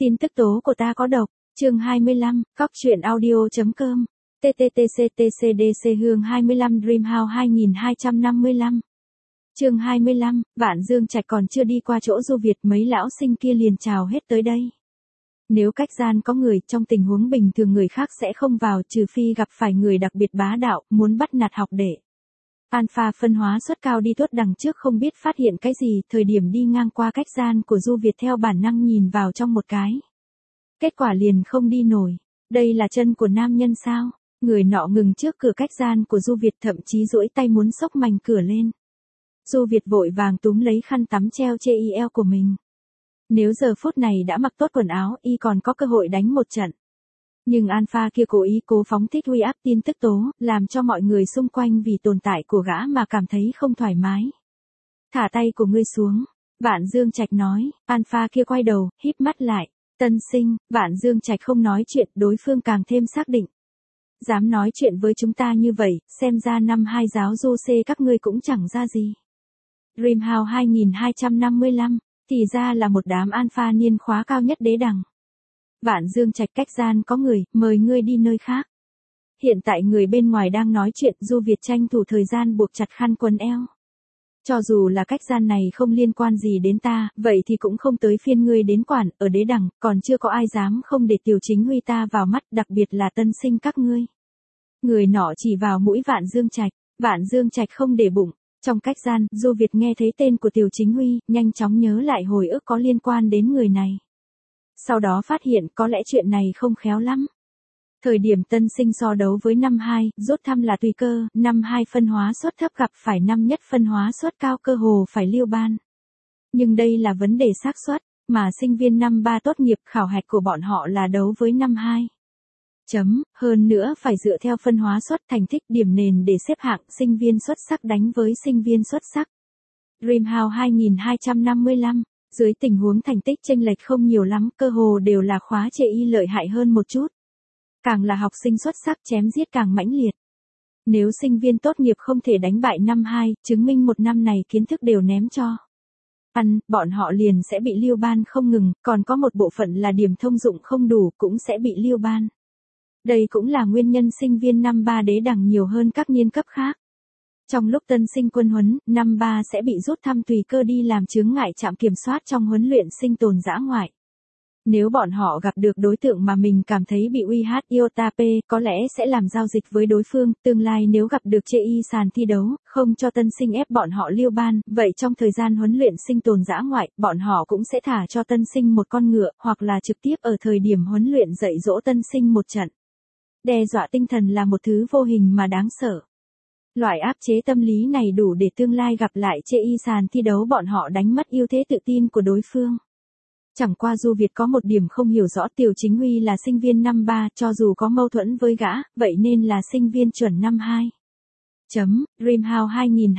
Tin tức tố của ta có độc. Chương 25, Cóc truyện audio.com. TTTCTCDC Hương 25 Dreamhouse 2255. Chương 25, Vạn Dương Trạch còn chưa đi qua chỗ Du Việt, mấy lão sinh kia liền chào hết tới đây. Nếu cách gian có người, trong tình huống bình thường người khác sẽ không vào, trừ phi gặp phải người đặc biệt bá đạo, muốn bắt nạt học đệ. Alpha phân hóa suất cao đi tuốt đằng trước không biết phát hiện cái gì, thời điểm đi ngang qua cách gian của Du Việt theo bản năng nhìn vào trong một cái. Kết quả liền không đi nổi. Đây là chân của nam nhân sao? Người nọ ngừng trước cửa cách gian của Du Việt, thậm chí duỗi tay muốn xốc mảnh cửa lên. Du Việt vội vàng túm lấy khăn tắm treo chê y eo của mình. Nếu giờ phút này đã mặc tốt quần áo, y còn có cơ hội đánh một trận. Nhưng Alpha kia cố phóng thích uy áp tin tức tố, làm cho mọi người xung quanh vì tồn tại của gã mà cảm thấy không thoải mái. Thả tay của ngươi xuống, Vạn Dương Trạch nói. Alpha kia quay đầu, híp mắt lại. Tân sinh, Vạn Dương Trạch không nói chuyện, đối phương càng thêm xác định. Dám nói chuyện với chúng ta như vậy, xem ra năm hai giáo du C các ngươi cũng chẳng ra gì. Dreamhouse 2255, thì ra là một đám alpha niên khóa cao nhất đế đằng. Vạn Dương Trạch, cách gian có người, mời ngươi đi nơi khác. Hiện tại người bên ngoài đang nói chuyện, Du Việt tranh thủ thời gian buộc chặt khăn quần eo. Cho dù là cách gian này không liên quan gì đến ta, vậy thì cũng không tới phiên ngươi đến quản, ở đế đằng, còn chưa có ai dám không để Tiểu Chính Huy ta vào mắt, đặc biệt là tân sinh các ngươi. Người nọ chỉ vào mũi Vạn Dương Trạch. Vạn Dương Trạch không để bụng. Trong cách gian, Du Việt nghe thấy tên của Tiểu Chính Huy, nhanh chóng nhớ lại hồi ức có liên quan đến người này. Sau đó phát hiện có lẽ chuyện này không khéo lắm. Thời điểm tân sinh so đấu với năm 2, rút thăm là tùy cơ, năm 2 phân hóa suất thấp gặp phải năm nhất phân hóa suất cao cơ hồ phải liêu ban. Nhưng đây là vấn đề xác suất, mà sinh viên năm 3 tốt nghiệp khảo hạch của bọn họ là đấu với năm 2. Hơn nữa phải dựa theo phân hóa suất thành tích điểm nền để xếp hạng, sinh viên xuất sắc đánh với sinh viên xuất sắc. Dreamhouse 2255, dưới tình huống thành tích chênh lệch không nhiều lắm, cơ hồ đều là khóa chê y lợi hại hơn một chút. Càng là học sinh xuất sắc chém giết càng mãnh liệt. Nếu sinh viên tốt nghiệp không thể đánh bại năm 2, chứng minh một năm này kiến thức đều ném cho. Bọn họ liền sẽ bị liêu ban không ngừng, còn có một bộ phận là điểm thông dụng không đủ cũng sẽ bị liêu ban. Đây cũng là nguyên nhân sinh viên năm 3 đế đẳng nhiều hơn các niên cấp khác. Trong lúc tân sinh quân huấn, năm 3 sẽ bị rút thăm tùy cơ đi làm chướng ngại trạm kiểm soát trong huấn luyện sinh tồn dã ngoại. Nếu bọn họ gặp được đối tượng mà mình cảm thấy bị uy hiếp iota P, có lẽ sẽ làm giao dịch với đối phương, tương lai nếu gặp được chê y sàn thi đấu, không cho tân sinh ép bọn họ liêu ban, vậy trong thời gian huấn luyện sinh tồn dã ngoại, bọn họ cũng sẽ thả cho tân sinh một con ngựa, hoặc là trực tiếp ở thời điểm huấn luyện dạy dỗ tân sinh một trận. Đe dọa tinh thần là một thứ vô hình mà đáng sợ. Loại áp chế tâm lý này đủ để tương lai gặp lại chê y sàn thi đấu bọn họ đánh mất ưu thế tự tin của đối phương. Chẳng qua Du Việt có một điểm không hiểu rõ, Tiểu Chính Huy là sinh viên năm 3, cho dù có mâu thuẫn với gã, vậy nên là sinh viên chuẩn năm 2. Dreamhouse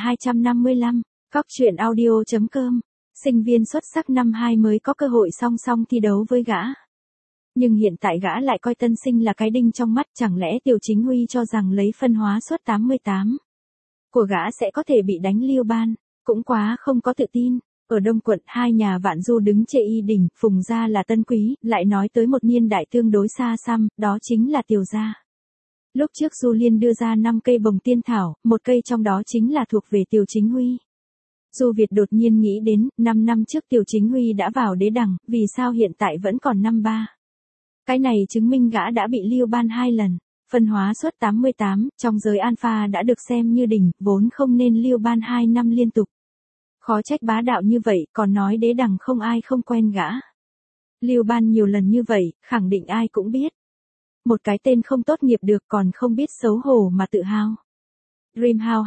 2255, Cóc truyện audio.com, sinh viên xuất sắc năm 2 mới có cơ hội song song thi đấu với gã. Nhưng hiện tại gã lại coi tân sinh là cái đinh trong mắt, chẳng lẽ Tiểu Chính Huy cho rằng lấy phân hóa suất 88 của gã sẽ có thể bị đánh liêu ban, cũng quá không có tự tin. Ở Đông quận, hai nhà Vạn Du đứng chê y đỉnh, Phùng gia là Tân Quý, lại nói tới một niên đại tương đối xa xăm, đó chính là Tiểu gia. Lúc trước Du Liên đưa ra 5 cây bồng tiên thảo, một cây trong đó chính là thuộc về Tiểu Chính Huy. Du Việt đột nhiên nghĩ đến, 5 năm trước Tiểu Chính Huy đã vào đế đẳng, vì sao hiện tại vẫn còn năm 3? Cái này chứng minh gã đã bị liêu ban 2 lần. Phân hóa suất 88, trong giới alpha đã được xem như đỉnh, vốn không nên liêu ban 2 năm liên tục. Khó trách bá đạo như vậy, còn nói đế đằng không ai không quen gã. Liêu ban nhiều lần như vậy, khẳng định ai cũng biết. Một cái tên không tốt nghiệp được còn không biết xấu hổ mà tự hào. Dreamhouse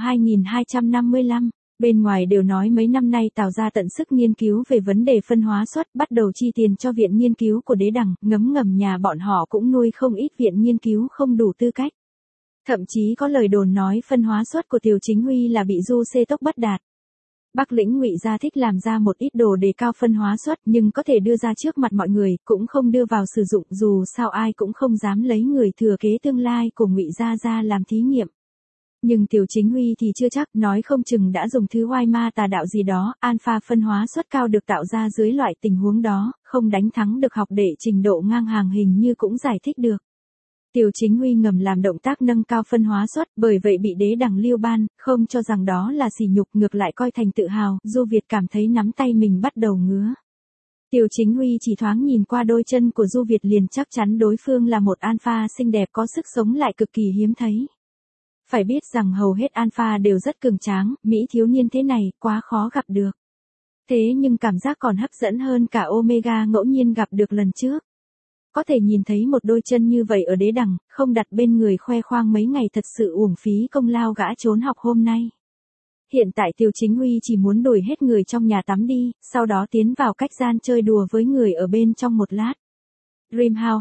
2255, bên ngoài đều nói mấy năm nay tạo ra tận sức nghiên cứu về vấn đề phân hóa suất, bắt đầu chi tiền cho viện nghiên cứu của đế đằng, ngấm ngầm nhà bọn họ cũng nuôi không ít viện nghiên cứu không đủ tư cách. Thậm chí có lời đồn nói phân hóa suất của Tiểu Chính Huy là bị Du C tốc bắt đạt. Bắc lĩnh Ngụy gia thích làm ra một ít đồ đề cao phân hóa suất, nhưng có thể đưa ra trước mặt mọi người, cũng không đưa vào sử dụng, dù sao ai cũng không dám lấy người thừa kế tương lai của Ngụy gia ra làm thí nghiệm. Nhưng Tiểu Chính Huy thì chưa chắc, nói không chừng đã dùng thứ oai ma tà đạo gì đó, alpha phân hóa suất cao được tạo ra dưới loại tình huống đó, không đánh thắng được học đệ trình độ ngang hàng hình như cũng giải thích được. Tiểu Chính Huy ngầm làm động tác nâng cao phân hóa suất, bởi vậy bị đế đẳng Liêu ban, không cho rằng đó là sỉ nhục, ngược lại coi thành tự hào, Du Việt cảm thấy nắm tay mình bắt đầu ngứa. Tiểu Chính Huy chỉ thoáng nhìn qua đôi chân của Du Việt liền chắc chắn đối phương là một alpha xinh đẹp có sức sống lại cực kỳ hiếm thấy. Phải biết rằng hầu hết alpha đều rất cường tráng, Mỹ thiếu niên thế này, quá khó gặp được. Thế nhưng cảm giác còn hấp dẫn hơn cả Omega ngẫu nhiên gặp được lần trước. Có thể nhìn thấy một đôi chân như vậy ở đế đẳng, không đặt bên người khoe khoang mấy ngày thật sự uổng phí công lao gã trốn học hôm nay. Hiện tại Tiểu Chính Huy chỉ muốn đuổi hết người trong nhà tắm đi, sau đó tiến vào cách gian chơi đùa với người ở bên trong một lát. Dreamhouse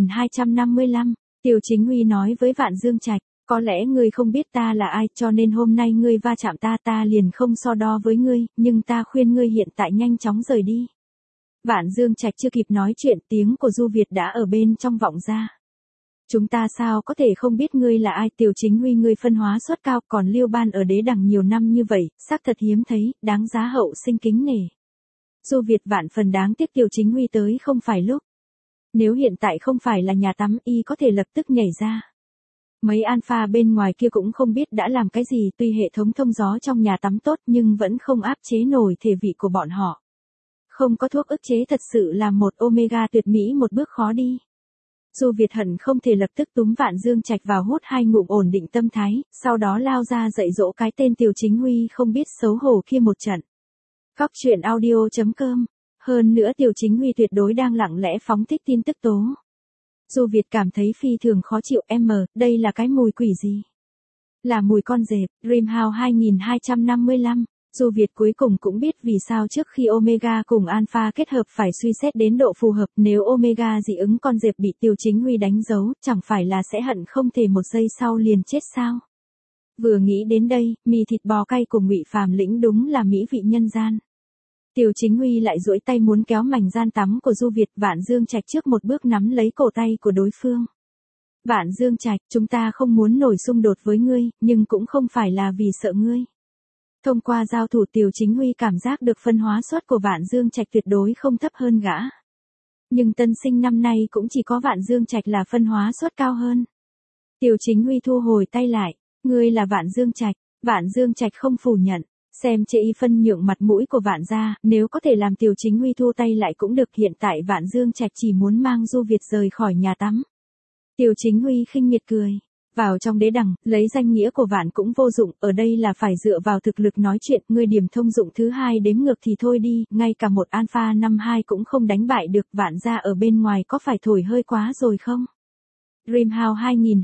2255, Tiểu Chính Huy nói với Vạn Dương Trạch, có lẽ ngươi không biết ta là ai cho nên hôm nay ngươi va chạm ta liền không so đo với ngươi, nhưng ta khuyên ngươi hiện tại nhanh chóng rời đi. Vạn Dương Trạch chưa kịp nói chuyện tiếng của Du Việt đã ở bên trong vọng ra. Chúng ta sao có thể không biết ngươi là ai, Tiểu Chính Huy, ngươi phân hóa suất cao, còn Liêu ban ở đế đẳng nhiều năm như vậy, xác thật hiếm thấy, đáng giá hậu sinh kính nể. Du Việt vạn phần đáng tiếc Tiểu Chính Huy tới không phải lúc. Nếu hiện tại không phải là nhà tắm y có thể lập tức nhảy ra. Mấy alpha bên ngoài kia cũng không biết đã làm cái gì, tuy hệ thống thông gió trong nhà tắm tốt nhưng vẫn không áp chế nổi thể vị của bọn họ. Không có thuốc ức chế thật sự là một omega tuyệt mỹ một bước khó đi. Du Việt hận không thể lập tức túm Vạn Dương Trạch vào hút hai ngụm ổn định tâm thái, sau đó lao ra dạy dỗ cái tên Tiểu Chính Huy không biết xấu hổ kia một trận. Góc truyện audio.com. Hơn nữa Tiểu Chính Huy tuyệt đối đang lặng lẽ phóng thích tin tức tố. Du Việt cảm thấy phi thường khó chịu, đây là cái mùi quỷ gì? Là mùi con dẹp. Dreamhouse 2255. Du Việt cuối cùng cũng biết vì sao trước khi Omega cùng Alpha kết hợp phải suy xét đến độ phù hợp, nếu Omega dị ứng con dẹp bị Tiểu Chính Huy đánh dấu, chẳng phải là sẽ hận không thể một giây sau liền chết sao? Vừa nghĩ đến đây, mì thịt bò cay của Ngụy Phàm Lĩnh đúng là mỹ vị nhân gian. Tiểu Chính Huy lại duỗi tay muốn kéo mảnh gian tắm của Du Việt, Vạn Dương Trạch trước một bước nắm lấy cổ tay của đối phương. Vạn Dương Trạch, chúng ta không muốn nổi xung đột với ngươi, nhưng cũng không phải là vì sợ ngươi. Thông qua giao thủ Tiểu Chính Huy cảm giác được phân hóa suất của Vạn Dương Trạch tuyệt đối không thấp hơn gã. Nhưng tân sinh năm nay cũng chỉ có Vạn Dương Trạch là phân hóa suất cao hơn. Tiểu Chính Huy thu hồi tay lại, ngươi là Vạn Dương Trạch, Vạn Dương Trạch không phủ nhận. Xem chê y phân nhượng mặt mũi của Vạn gia, nếu có thể làm Tiểu Chính Huy thu tay lại cũng được, hiện tại Vạn Dương Trạch chỉ muốn mang Du Việt rời khỏi nhà tắm. Tiểu Chính Huy khinh miệt cười. Vào trong đế đẳng, lấy danh nghĩa của Vạn cũng vô dụng, ở đây là phải dựa vào thực lực nói chuyện, ngươi điểm thông dụng thứ hai đếm ngược thì thôi đi, ngay cả một alpha 52 cũng không đánh bại được, Vạn gia ở bên ngoài có phải thổi hơi quá rồi không? Dreamhouse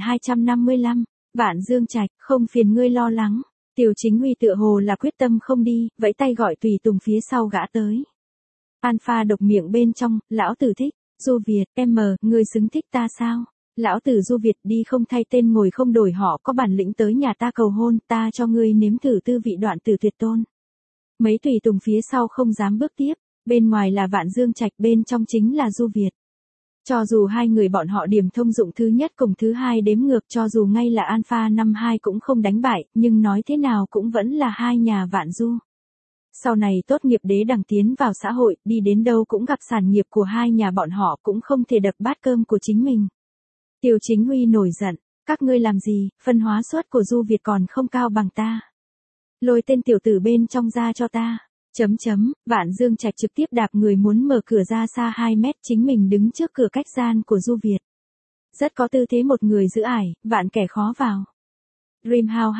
2255, Vạn Dương Trạch, không phiền ngươi lo lắng. Tiểu Chính Huy tựa hồ là quyết tâm không đi, vẫy tay gọi tùy tùng phía sau gã tới. Alpha độc miệng bên trong, lão tử thích, Du Việt, ngươi xứng thích ta sao? Lão tử Du Việt đi không thay tên ngồi không đổi họ, có bản lĩnh tới nhà ta cầu hôn, ta cho ngươi nếm thử tư vị đoạn tử tuyệt tôn. Mấy tùy tùng phía sau không dám bước tiếp, bên ngoài là Vạn Dương Trạch, bên trong chính là Du Việt. Cho dù hai người bọn họ điểm thông dụng thứ nhất cùng thứ hai đếm ngược, cho dù ngay là Alpha 52 cũng không đánh bại, nhưng nói thế nào cũng vẫn là hai nhà Vạn Du. Sau này tốt nghiệp đế đẳng tiến vào xã hội, đi đến đâu cũng gặp sản nghiệp của hai nhà bọn họ, cũng không thể đập bát cơm của chính mình. Tiểu Chính Huy nổi giận, các ngươi làm gì, phân hóa suất của Du Việt còn không cao bằng ta. Lôi tên tiểu tử bên trong ra cho ta. Vạn Dương Trạch trực tiếp đạp người muốn mở cửa ra xa 2 mét, chính mình đứng trước cửa cách gian của Du Việt. Rất có tư thế một người giữ ải, vạn kẻ khó vào. Dreamhouse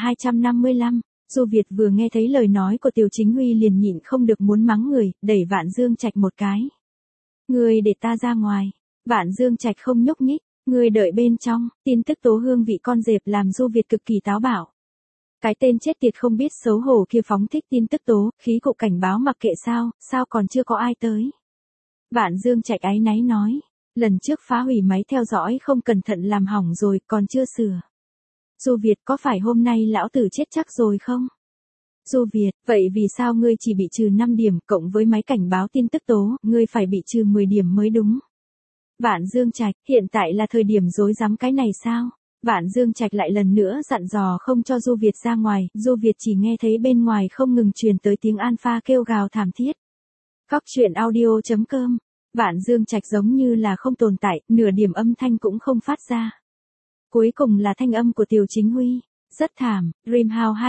2255, Du Việt vừa nghe thấy lời nói của Tiểu Chính Huy liền nhịn không được muốn mắng người, đẩy Vạn Dương Trạch một cái. Ngươi để ta ra ngoài. Vạn Dương Trạch không nhúc nhích, ngươi đợi bên trong, tin tức tố hương vị con dẹp làm Du Việt cực kỳ táo bạo. Cái tên chết tiệt không biết xấu hổ kia phóng thích tin tức tố, khí cụ cảnh báo mặc kệ sao còn chưa có ai tới. Vạn Dương Trạch áy náy nói, lần trước phá hủy máy theo dõi không cẩn thận làm hỏng rồi, còn chưa sửa. Du Việt, có phải hôm nay lão tử chết chắc rồi không? Du Việt, vậy vì sao ngươi chỉ bị trừ 5 điểm, cộng với máy cảnh báo tin tức tố, ngươi phải bị trừ 10 điểm mới đúng. Vạn Dương Trạch, hiện tại là thời điểm rối rắm cái này sao? Vạn Dương Trạch lại lần nữa dặn dò không cho Du Việt ra ngoài, Du Việt chỉ nghe thấy bên ngoài không ngừng truyền tới tiếng Alpha kêu gào thảm thiết. Cóc truyện audio.com. Vạn Dương Trạch giống như là không tồn tại, nửa điểm âm thanh cũng không phát ra. Cuối cùng là thanh âm của Tiêu Chính Huy. Rất thảm, Dreamhouse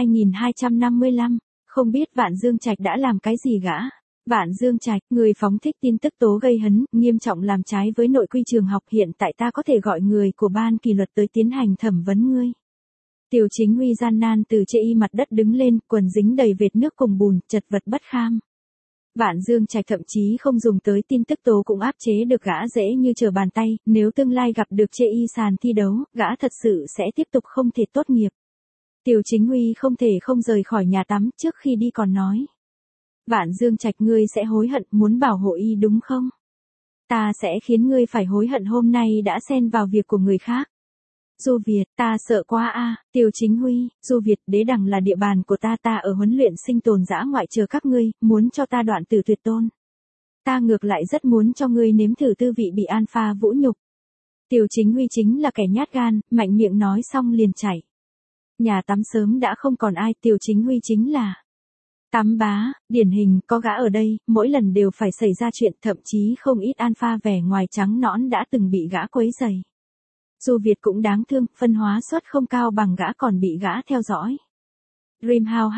2255. Không biết Vạn Dương Trạch đã làm cái gì gã. Vạn Dương Trạch, người phóng thích tin tức tố gây hấn, nghiêm trọng làm trái với nội quy trường học, hiện tại ta có thể gọi người của ban kỷ luật tới tiến hành thẩm vấn ngươi. Tiêu Chính Huy gian nan từ chê y mặt đất đứng lên, quần dính đầy vệt nước cùng bùn, chật vật bất kham. Vạn Dương Trạch thậm chí không dùng tới tin tức tố cũng áp chế được gã dễ như trở bàn tay, nếu tương lai gặp được chê y sàn thi đấu, gã thật sự sẽ tiếp tục không thể tốt nghiệp. Tiêu Chính Huy không thể không rời khỏi nhà tắm, trước khi đi còn nói. Vạn Dương Trạch, ngươi sẽ hối hận, muốn bảo hộ y đúng không? Ta sẽ khiến ngươi phải hối hận hôm nay đã xen vào việc của người khác. Du Việt, ta sợ quá a. Tiêu Chính Huy, Du Việt, đế đẳng là địa bàn của ta ở huấn luyện sinh tồn dã ngoại chờ các ngươi, muốn cho ta đoạn tử tuyệt tôn. Ta ngược lại rất muốn cho ngươi nếm thử tư vị bị Alpha vũ nhục. Tiêu Chính Huy chính là kẻ nhát gan, mạnh miệng nói xong liền chạy. Nhà tắm sớm đã không còn ai, Tiêu Chính Huy chính là tắm bá, điển hình, có gã ở đây, mỗi lần đều phải xảy ra chuyện, thậm chí không ít Alpha vẻ ngoài trắng nõn đã từng bị gã quấy rầy. Du Việt cũng đáng thương, phân hóa suất không cao bằng gã còn bị gã theo dõi. Dreamhouse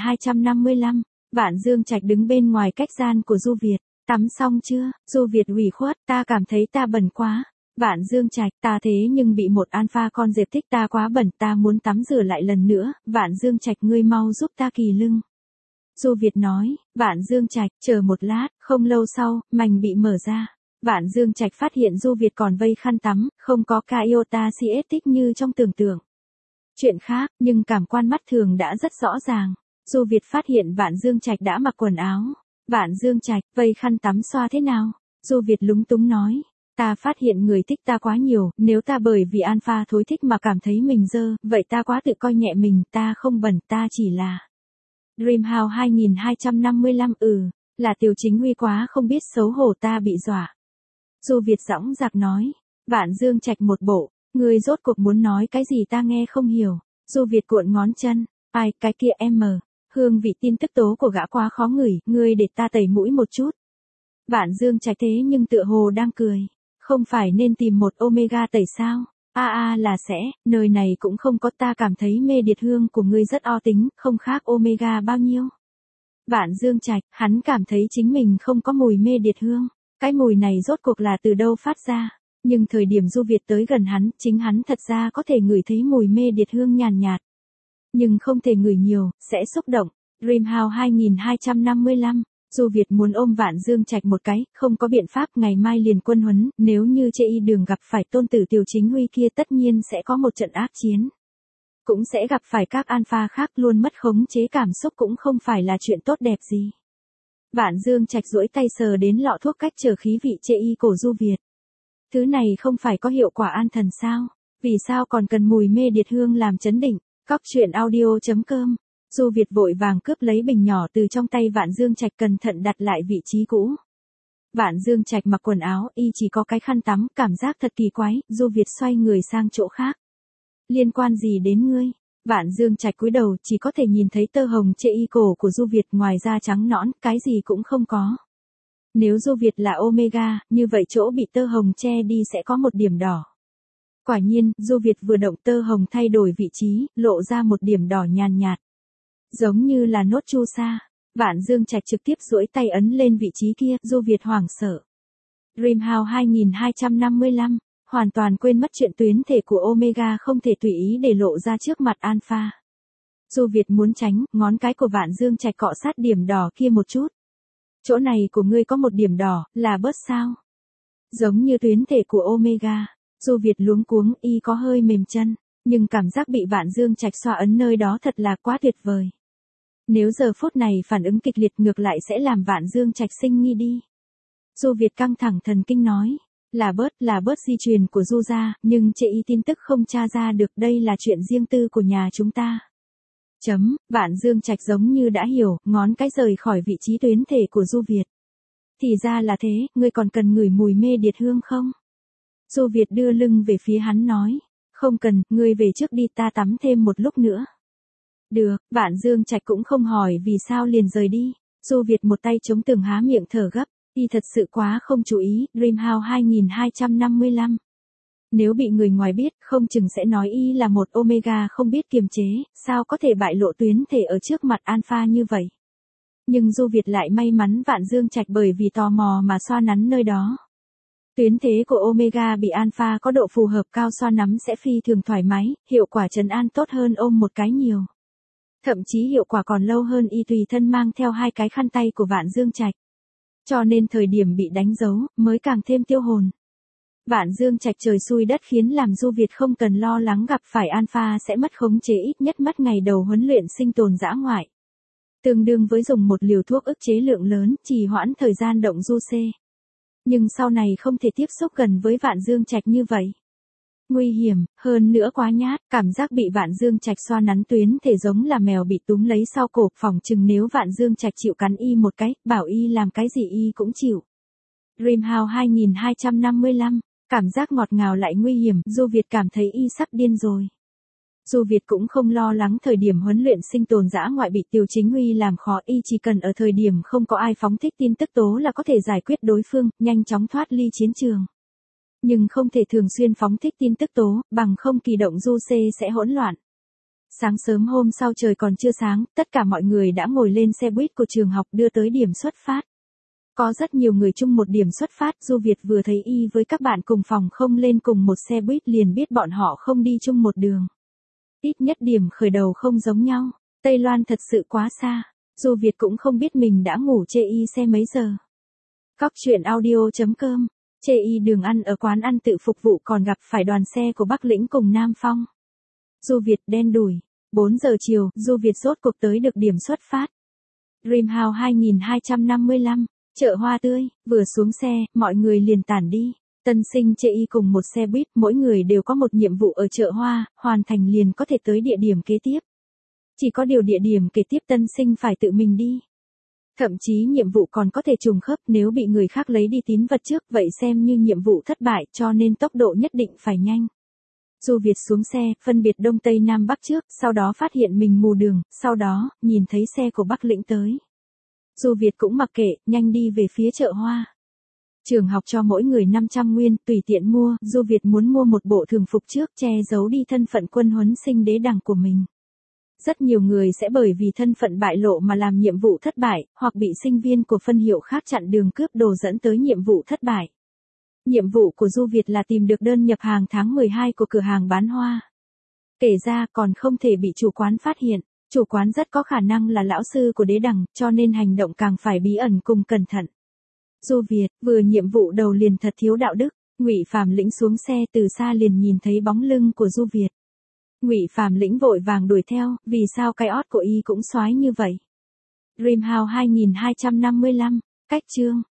2255, Vạn Dương Trạch đứng bên ngoài cách gian của Du Việt. Tắm xong chưa? Du Việt ủy khuất, ta cảm thấy ta bẩn quá. Vạn Dương Trạch, ta thế nhưng bị một Alpha con dẹp thích, ta quá bẩn, ta muốn tắm rửa lại lần nữa. Vạn Dương Trạch, ngươi mau giúp ta kỳ lưng. Du Việt nói. Vạn Dương Trạch, chờ một lát. Không lâu sau, mành bị mở ra. Vạn Dương Trạch phát hiện Du Việt còn vây khăn tắm, không có ca iota siết như trong tưởng tượng. Chuyện khác, nhưng cảm quan mắt thường đã rất rõ ràng. Du Việt phát hiện Vạn Dương Trạch đã mặc quần áo. Vạn Dương Trạch, vây khăn tắm xoa thế nào? Du Việt lúng túng nói. Ta phát hiện người thích ta quá nhiều, nếu ta bởi vì Alpha thối thích mà cảm thấy mình dơ, vậy ta quá tự coi nhẹ mình, ta không bẩn, ta chỉ là Dreamhouse 2255. Là Tiêu Chính Huy quá không biết xấu hổ, ta bị dọa. Du Việt dõng dạc nói. Vạn Dương Trạch một bộ, ngươi rốt cuộc muốn nói cái gì ta nghe không hiểu. Du Việt cuộn ngón chân. Ai, cái kia em mờ. Hương vị tin tức tố của gã quá khó ngửi, ngươi để ta tẩy mũi một chút. Vạn Dương Trạch thế nhưng tựa hồ đang cười. Không phải nên tìm một Omega tẩy sao? Là sẽ, nơi này cũng không có, ta cảm thấy mê điệt hương của ngươi rất o tính, không khác Omega bao nhiêu. Vạn Dương Trạch, hắn cảm thấy chính mình không có mùi mê điệt hương. Cái mùi này rốt cuộc là từ đâu phát ra? Nhưng thời điểm Du Việt tới gần hắn, chính hắn thật ra có thể ngửi thấy mùi mê điệt hương nhàn nhạt. Nhưng không thể ngửi nhiều, sẽ xúc động. Dreamhouse 2255. Du Việt muốn ôm Vạn Dương Trạch một cái, không có biện pháp, ngày mai liền quân huấn, nếu như chê y đường gặp phải tôn tử Tiêu Chính Huy kia tất nhiên sẽ có một trận ác chiến. Cũng sẽ gặp phải các Alpha khác, luôn mất khống chế cảm xúc cũng không phải là chuyện tốt đẹp gì. Vạn Dương Trạch duỗi tay sờ đến lọ thuốc cách trở khí vị chê y cổ Du Việt. Thứ này không phải có hiệu quả an thần sao? Vì sao còn cần mùi mê điệt hương làm chấn định? Cóc truyện audio.com. Du Việt vội vàng cướp lấy bình nhỏ từ trong tay Vạn Dương Trạch, cẩn thận đặt lại vị trí cũ. Vạn Dương Trạch mặc quần áo, y chỉ có cái khăn tắm, cảm giác thật kỳ quái. Du Việt xoay người sang chỗ khác. Liên quan gì đến ngươi? Vạn Dương Trạch cúi đầu, chỉ có thể nhìn thấy tơ hồng chê y cổ của Du Việt, ngoài da trắng nõn, cái gì cũng không có. Nếu Du Việt là Omega, như vậy chỗ bị tơ hồng che đi sẽ có một điểm đỏ. Quả nhiên, Du Việt vừa động, tơ hồng thay đổi vị trí, lộ ra một điểm đỏ nhàn nhạt. Giống như là nốt chu sa. Vạn Dương Trạch trực tiếp duỗi tay ấn lên vị trí kia, Du Việt hoảng sợ. Dreamhouse 2255, hoàn toàn quên mất chuyện tuyến thể của Omega không thể tùy ý để lộ ra trước mặt Alpha. Du Việt muốn tránh, ngón cái của Vạn Dương Trạch cọ sát điểm đỏ kia một chút. Chỗ này của ngươi có một điểm đỏ, là bớt sao? Giống như tuyến thể của Omega. Du Việt luống cuống, y có hơi mềm chân, nhưng cảm giác bị Vạn Dương Trạch xoa ấn nơi đó thật là quá tuyệt vời. Nếu giờ phút này phản ứng kịch liệt ngược lại sẽ làm Vạn Dương Trạch sinh nghi đi. Du Việt căng thẳng thần kinh nói, là bớt di truyền của Du gia, nhưng chê y tin tức không tra ra được, đây là chuyện riêng tư của nhà chúng ta. Vạn Dương Trạch giống như đã hiểu, ngón cái rời khỏi vị trí tuyến thể của Du Việt. Thì ra là thế, ngươi còn cần ngửi mùi mê điệt hương không? Du Việt đưa lưng về phía hắn nói, Không cần, ngươi về trước đi, ta tắm thêm một lúc nữa. Được, Vạn Dương Trạch cũng không hỏi vì sao liền rời đi. Du Việt một tay chống tường há miệng thở gấp, y thật sự quá không chú ý, Dreamhouse 2255. Nếu bị người ngoài biết, không chừng sẽ nói y là một Omega không biết kiềm chế, sao có thể bại lộ tuyến thể ở trước mặt Alpha như vậy. Nhưng Du Việt lại may mắn Vạn Dương Trạch bởi vì tò mò mà xoa nắn nơi đó. Tuyến thế của Omega bị Alpha có độ phù hợp cao, xoa nắm sẽ phi thường thoải mái, hiệu quả trấn an tốt hơn ôm một cái nhiều. Thậm chí hiệu quả còn lâu hơn y tùy thân mang theo 2 cái khăn tay của Vạn Dương Trạch. Cho nên thời điểm bị đánh dấu, mới càng thêm tiêu hồn. Vạn Dương Trạch trời xui đất khiến làm Du Việt không cần lo lắng gặp phải Alpha sẽ mất khống chế, ít nhất mất ngày đầu huấn luyện sinh tồn dã ngoại. Tương đương với dùng một liều thuốc ức chế lượng lớn, trì hoãn thời gian động du C. Nhưng sau này không thể tiếp xúc gần với Vạn Dương Trạch như vậy. Nguy hiểm, hơn nữa quá nhát, cảm giác bị Vạn Dương Trạch xoa nắn tuyến thể giống là mèo bị túm lấy sau cổ, phỏng chừng nếu Vạn Dương Trạch chịu cắn y một cái, bảo y làm cái gì y cũng chịu. Dreamhouse 2255, cảm giác ngọt ngào lại nguy hiểm, Du Việt cảm thấy y sắp điên rồi. Du Việt cũng không lo lắng thời điểm huấn luyện sinh tồn dã ngoại bị Tiêu Chính Huy làm khó, y chỉ cần ở thời điểm không có ai phóng thích tin tức tố là có thể giải quyết đối phương, nhanh chóng thoát ly chiến trường. Nhưng không thể thường xuyên phóng thích tin tức tố, bằng không kỳ động du C sẽ hỗn loạn. Sáng sớm hôm sau trời còn chưa sáng, tất cả mọi người đã ngồi lên xe buýt của trường học đưa tới điểm xuất phát. Có rất nhiều người chung một điểm xuất phát, Du Việt vừa thấy y với các bạn cùng phòng không lên cùng một xe buýt liền biết bọn họ không đi chung một đường. Ít nhất điểm khởi đầu không giống nhau, Tây Loan thật sự quá xa, Du Việt cũng không biết mình đã ngủ chê y xe mấy giờ. Cóc truyện audio.com, chê y đường ăn ở quán ăn tự phục vụ còn gặp phải đoàn xe của Bắc Lĩnh cùng Nam Phong. Du Việt đen đủi, 4 giờ chiều, Du Việt rốt cuộc tới được điểm xuất phát. Dreamhouse 2255, chợ Hoa Tươi, vừa xuống xe, mọi người liền tản đi. Tân Sinh chê y cùng một xe buýt, mỗi người đều có một nhiệm vụ ở chợ Hoa, hoàn thành liền có thể tới địa điểm kế tiếp. Chỉ có điều địa điểm kế tiếp Tân Sinh phải tự mình đi. Thậm chí nhiệm vụ còn có thể trùng khớp, nếu bị người khác lấy đi tín vật trước, vậy xem như nhiệm vụ thất bại, cho nên tốc độ nhất định phải nhanh. Du Việt xuống xe, phân biệt Đông Tây Nam Bắc trước, sau đó phát hiện mình mù đường, sau đó, nhìn thấy xe của Bắc Lĩnh tới. Du Việt cũng mặc kệ, nhanh đi về phía chợ Hoa. Trường học cho mỗi người 500 nguyên, tùy tiện mua, Du Việt muốn mua một bộ thường phục trước, che giấu đi thân phận quân huấn sinh đế đẳng của mình. Rất nhiều người sẽ bởi vì thân phận bại lộ mà làm nhiệm vụ thất bại, hoặc bị sinh viên của phân hiệu khác chặn đường cướp đồ dẫn tới nhiệm vụ thất bại. Nhiệm vụ của Du Việt là tìm được đơn nhập hàng tháng 12 của cửa hàng bán hoa. Kể ra còn không thể bị chủ quán phát hiện, chủ quán rất có khả năng là lão sư của đế đẳng, cho nên hành động càng phải bí ẩn cùng cẩn thận. Du Việt, vừa nhiệm vụ đầu liền thật thiếu đạo đức, Ngụy Phàm Lĩnh xuống xe từ xa liền nhìn thấy bóng lưng của Du Việt. Ngụy Phàm Lĩnh vội vàng đuổi theo, vì sao cái ót của y cũng xoái như vậy. Dreamhouse 2255, cách chương.